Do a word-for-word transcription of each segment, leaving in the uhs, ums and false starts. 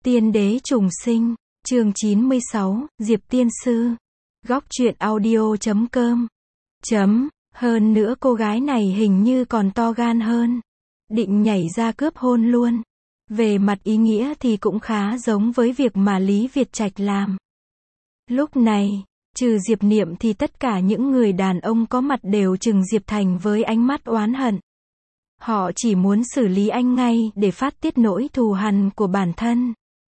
Tiên đế trùng sinh, chương chín mươi sáu, Diệp Tiên Sư. Góc truyện audio chấm com. Chấm, hơn nữa cô gái này hình như còn to gan hơn. Định nhảy ra cướp hôn luôn. Về mặt ý nghĩa thì cũng khá giống với việc mà Lý Việt Trạch làm. Lúc này, trừ Diệp Niệm thì tất cả những người đàn ông có mặt đều trừng Diệp Thành với ánh mắt oán hận. Họ chỉ muốn xử lý anh ngay để phát tiết nỗi thù hằn của bản thân.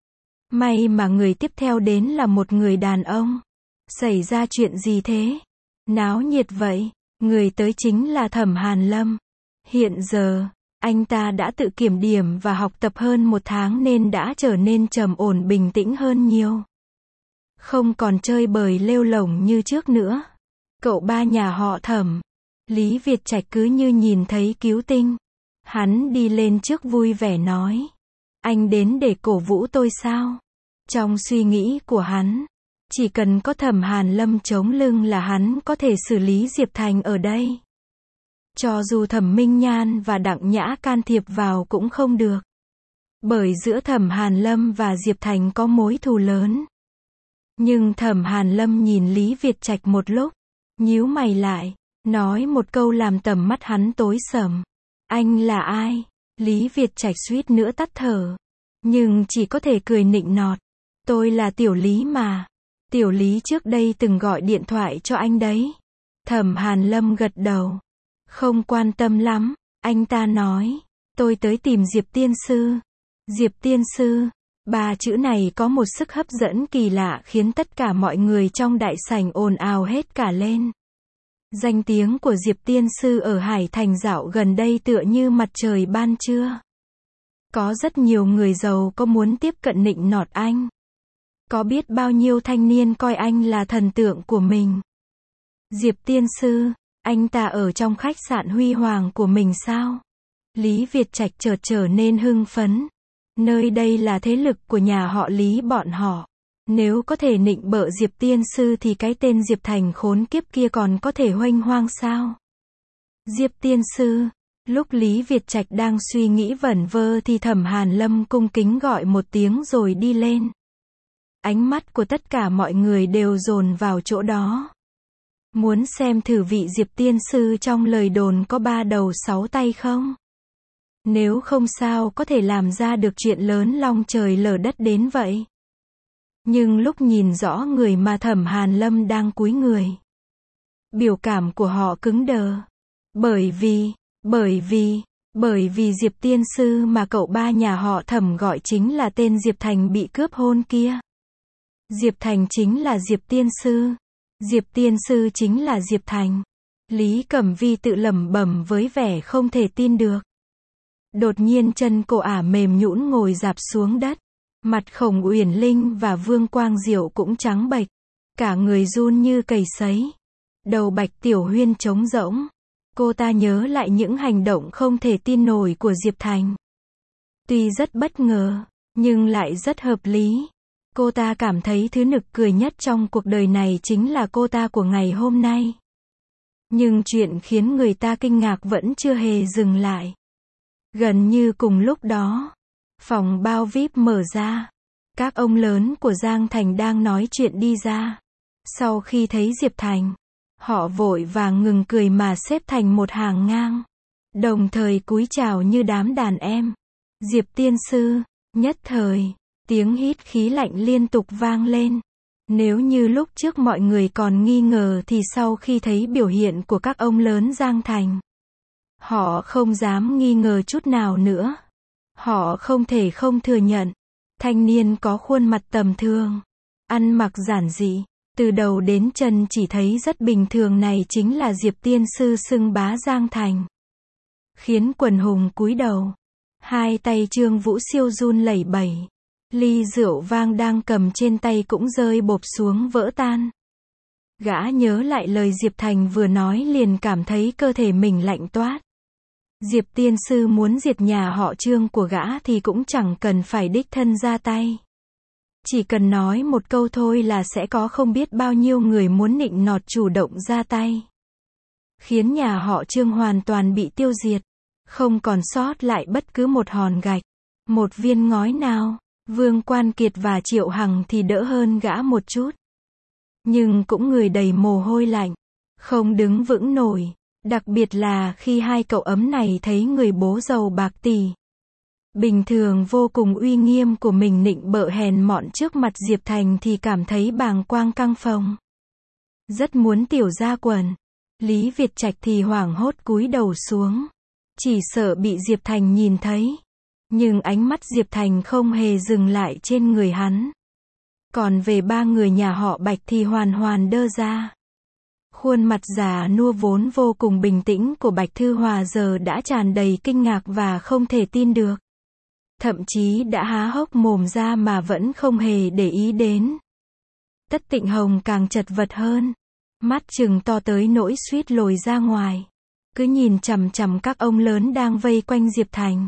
May mà người tiếp theo đến là một người đàn ông. Xảy ra chuyện gì thế? Náo nhiệt vậy. Người tới chính là Thẩm Hàn Lâm. Hiện giờ, anh ta đã tự kiểm điểm và học tập hơn một tháng nên đã trở nên trầm ổn bình tĩnh hơn nhiều. Không còn chơi bời lêu lổng như trước nữa. Cậu ba nhà họ Thẩm, Lý Việt Trạch cứ như nhìn thấy cứu tinh. Hắn đi lên trước vui vẻ nói. Anh đến để cổ vũ tôi sao? Trong suy nghĩ của hắn, chỉ cần có Thẩm Hàn Lâm chống lưng là hắn có thể xử lý Diệp Thành ở đây. Cho dù Thẩm Minh Nhan và Đặng Nhã can thiệp vào cũng không được. Bởi giữa Thẩm Hàn Lâm và Diệp Thành có mối thù lớn. Nhưng Thẩm Hàn Lâm nhìn Lý Việt Trạch một lúc, nhíu mày lại, nói một câu làm tầm mắt hắn tối sầm. Anh là ai? Lý Việt Trạch suýt nữa tắt thở. Nhưng chỉ có thể cười nịnh nọt. Tôi là Tiểu Lý mà. Tiểu Lý trước đây từng gọi điện thoại cho anh đấy. Thẩm Hàn Lâm gật đầu. Không quan tâm lắm, anh ta nói. Tôi tới tìm Diệp Tiên Sư. Diệp Tiên Sư. Ba chữ này có một sức hấp dẫn kỳ lạ khiến tất cả mọi người trong đại sảnh ồn ào hết cả lên. Danh tiếng của Diệp Tiên Sư ở Hải Thành dạo gần đây tựa như mặt trời ban trưa. Có rất nhiều người giàu có muốn tiếp cận nịnh nọt anh. Có biết bao nhiêu thanh niên coi anh là thần tượng của mình. Diệp Tiên Sư, anh ta ở trong khách sạn huy hoàng của mình sao? Lý Việt Trạch chợt trở nên hưng phấn. Nơi đây là thế lực của nhà họ Lý bọn họ. Nếu có thể nịnh bợ Diệp Tiên Sư thì cái tên Diệp Thành khốn kiếp kia còn có thể huênh hoang sao? Diệp Tiên Sư. Lúc Lý Việt Trạch đang suy nghĩ vẩn vơ thì Thẩm Hàn Lâm cung kính gọi một tiếng rồi đi lên. Ánh mắt của tất cả mọi người đều dồn vào chỗ đó. Muốn xem thử vị Diệp Tiên Sư trong lời đồn có ba đầu sáu tay không? Nếu không sao có thể làm ra được chuyện lớn long trời lở đất đến vậy. Nhưng lúc nhìn rõ người mà Thẩm Hàn Lâm đang cúi người, biểu cảm của họ cứng đờ. Bởi vì, bởi vì, bởi vì Diệp Tiên Sư mà cậu ba nhà họ Thẩm gọi chính là tên Diệp Thành bị cướp hôn kia. Diệp Thành chính là Diệp Tiên Sư. Diệp Tiên Sư chính là Diệp Thành. Lý Cẩm Vi tự lẩm bẩm với vẻ không thể tin được. Đột nhiên chân cô ả mềm nhũn ngồi rạp xuống đất. Mặt Khổng Uyển Linh và Vương Quang Diệu cũng trắng bệch. Cả người run như cầy sấy. Đầu Bạch Tiểu Huyên trống rỗng. Cô ta nhớ lại những hành động không thể tin nổi của Diệp Thành. Tuy rất bất ngờ, nhưng lại rất hợp lý. Cô ta cảm thấy thứ nực cười nhất trong cuộc đời này chính là cô ta của ngày hôm nay. Nhưng chuyện khiến người ta kinh ngạc vẫn chưa hề dừng lại. Gần như cùng lúc đó, phòng bao vi ai pi mở ra. Các ông lớn của Giang Thành đang nói chuyện đi ra. Sau khi thấy Diệp Thành, họ vội vàng ngừng cười mà xếp thành một hàng ngang. Đồng thời cúi chào như đám đàn em. Diệp Tiên Sư. Nhất thời, tiếng hít khí lạnh liên tục vang lên. Nếu như lúc trước mọi người còn nghi ngờ thì sau khi thấy biểu hiện của các ông lớn Giang Thành, họ không dám nghi ngờ chút nào nữa. Họ không thể không thừa nhận. Thanh niên có khuôn mặt tầm thường, ăn mặc giản dị, từ đầu đến chân chỉ thấy rất bình thường này chính là Diệp Tiên Sư xưng bá Giang Thành. Khiến quần hùng cúi đầu. Hai tay Trương Vũ Siêu run lẩy bẩy. Ly rượu vang đang cầm trên tay cũng rơi bộp xuống vỡ tan. Gã nhớ lại lời Diệp Thành vừa nói liền cảm thấy cơ thể mình lạnh toát. Diệp Tiên Sư muốn diệt nhà họ Trương của gã thì cũng chẳng cần phải đích thân ra tay. Chỉ cần nói một câu thôi là sẽ có không biết bao nhiêu người muốn nịnh nọt chủ động ra tay. Khiến nhà họ Trương hoàn toàn bị tiêu diệt. Không còn sót lại bất cứ một hòn gạch, một viên ngói nào. Vương Quan Kiệt và Triệu Hằng thì đỡ hơn gã một chút. Nhưng cũng người đầy mồ hôi lạnh, không đứng vững nổi, đặc biệt là khi hai cậu ấm này thấy người bố giàu bạc tỷ, bình thường vô cùng uy nghiêm của mình nịnh bợ hèn mọn trước mặt Diệp Thành thì cảm thấy bàng quang căng phồng. Rất muốn tiểu ra quần. Lý Việt Trạch thì hoảng hốt cúi đầu xuống, chỉ sợ bị Diệp Thành nhìn thấy. Nhưng ánh mắt Diệp Thành không hề dừng lại trên người hắn. Còn về ba người nhà họ Bạch thì hoàn hoàn đơ ra. Khuôn mặt già nua vốn vô cùng bình tĩnh của Bạch Thư Hòa giờ đã tràn đầy kinh ngạc và không thể tin được. Thậm chí đã há hốc mồm ra mà vẫn không hề để ý đến. Tất Tịnh Hồng càng chật vật hơn. Mắt trừng to tới nỗi suýt lồi ra ngoài. Cứ nhìn chằm chằm các ông lớn đang vây quanh Diệp Thành.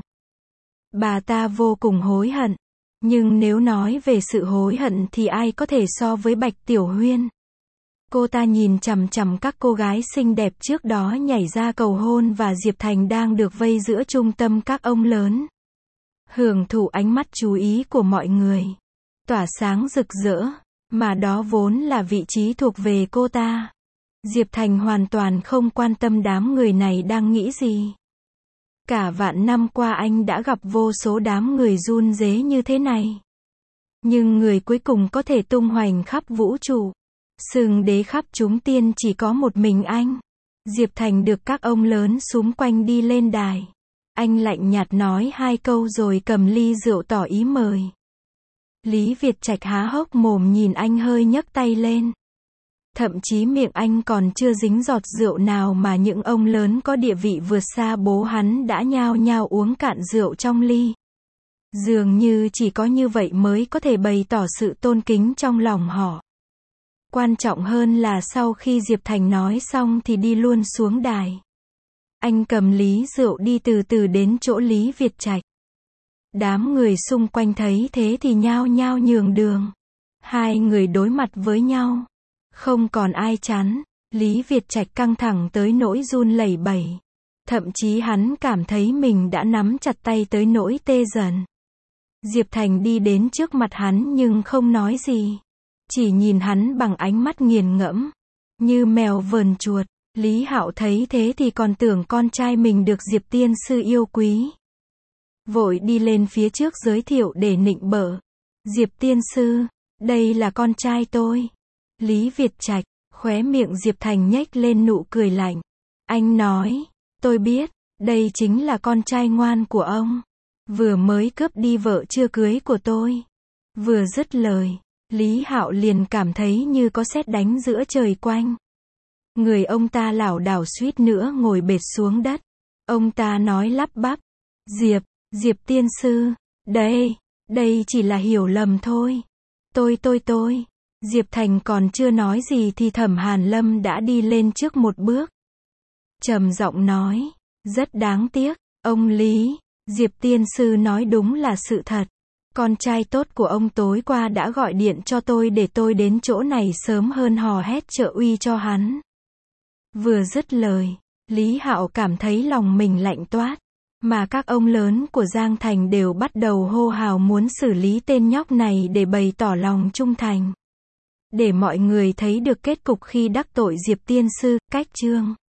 Bà ta vô cùng hối hận. Nhưng nếu nói về sự hối hận thì ai có thể so với Bạch Tiểu Huyên. Cô ta nhìn chằm chằm các cô gái xinh đẹp trước đó nhảy ra cầu hôn và Diệp Thành đang được vây giữa trung tâm các ông lớn. Hưởng thụ ánh mắt chú ý của mọi người. Tỏa sáng rực rỡ. Mà đó vốn là vị trí thuộc về cô ta. Diệp Thành hoàn toàn không quan tâm đám người này đang nghĩ gì. Cả vạn năm qua anh đã gặp vô số đám người run rế như thế này. Nhưng người cuối cùng có thể tung hoành khắp vũ trụ, xưng đế khắp chúng tiên chỉ có một mình anh. Diệp Thành được các ông lớn xúm quanh đi lên đài. Anh lạnh nhạt nói hai câu rồi cầm ly rượu tỏ ý mời. Lý Việt Trạch há hốc mồm nhìn anh hơi nhấc tay lên. Thậm chí miệng anh còn chưa dính giọt rượu nào mà những ông lớn có địa vị vượt xa bố hắn đã nhao nhao uống cạn rượu trong ly. Dường như chỉ có như vậy mới có thể bày tỏ sự tôn kính trong lòng họ. Quan trọng hơn là sau khi Diệp Thành nói xong thì đi luôn xuống đài. Anh cầm ly rượu đi từ từ đến chỗ Lý Việt Trạch. Đám người xung quanh thấy thế thì nhao nhao nhường đường. Hai người đối mặt với nhau. Không còn ai chắn. Lý Việt Trạch căng thẳng tới nỗi run lẩy bẩy. Thậm chí hắn cảm thấy mình đã nắm chặt tay tới nỗi tê dần. Diệp Thành đi đến trước mặt hắn nhưng không nói gì. Chỉ nhìn hắn bằng ánh mắt nghiền ngẫm. Như mèo vờn chuột. Lý Hạo thấy thế thì còn tưởng con trai mình được Diệp tiên sư yêu quý. Vội đi lên phía trước giới thiệu để nịnh bợ. Diệp tiên sư, đây là con trai tôi. Lý Việt Trạch, khóe miệng Diệp Thành nhếch lên nụ cười lạnh. Anh nói, tôi biết, đây chính là con trai ngoan của ông. Vừa mới cướp đi vợ chưa cưới của tôi. Vừa dứt lời, Lý Hạo liền cảm thấy như có sét đánh giữa trời quanh. Người ông ta lảo đảo suýt nữa ngồi bệt xuống đất. Ông ta nói lắp bắp. Diệp, Diệp tiên sư, đây, đây chỉ là hiểu lầm thôi. Tôi tôi tôi. Diệp Thành còn chưa nói gì thì Thẩm Hàn Lâm đã đi lên trước một bước. Trầm giọng nói, rất đáng tiếc, ông Lý, Diệp tiên sư nói đúng là sự thật. Con trai tốt của ông tối qua đã gọi điện cho tôi để tôi đến chỗ này sớm hơn hò hét trợ uy cho hắn. Vừa dứt lời, Lý Hạo cảm thấy lòng mình lạnh toát. Mà các ông lớn của Giang Thành đều bắt đầu hô hào muốn xử lý tên nhóc này để bày tỏ lòng trung thành. Để mọi người thấy được kết cục khi đắc tội Diệp tiên sư, cách chương.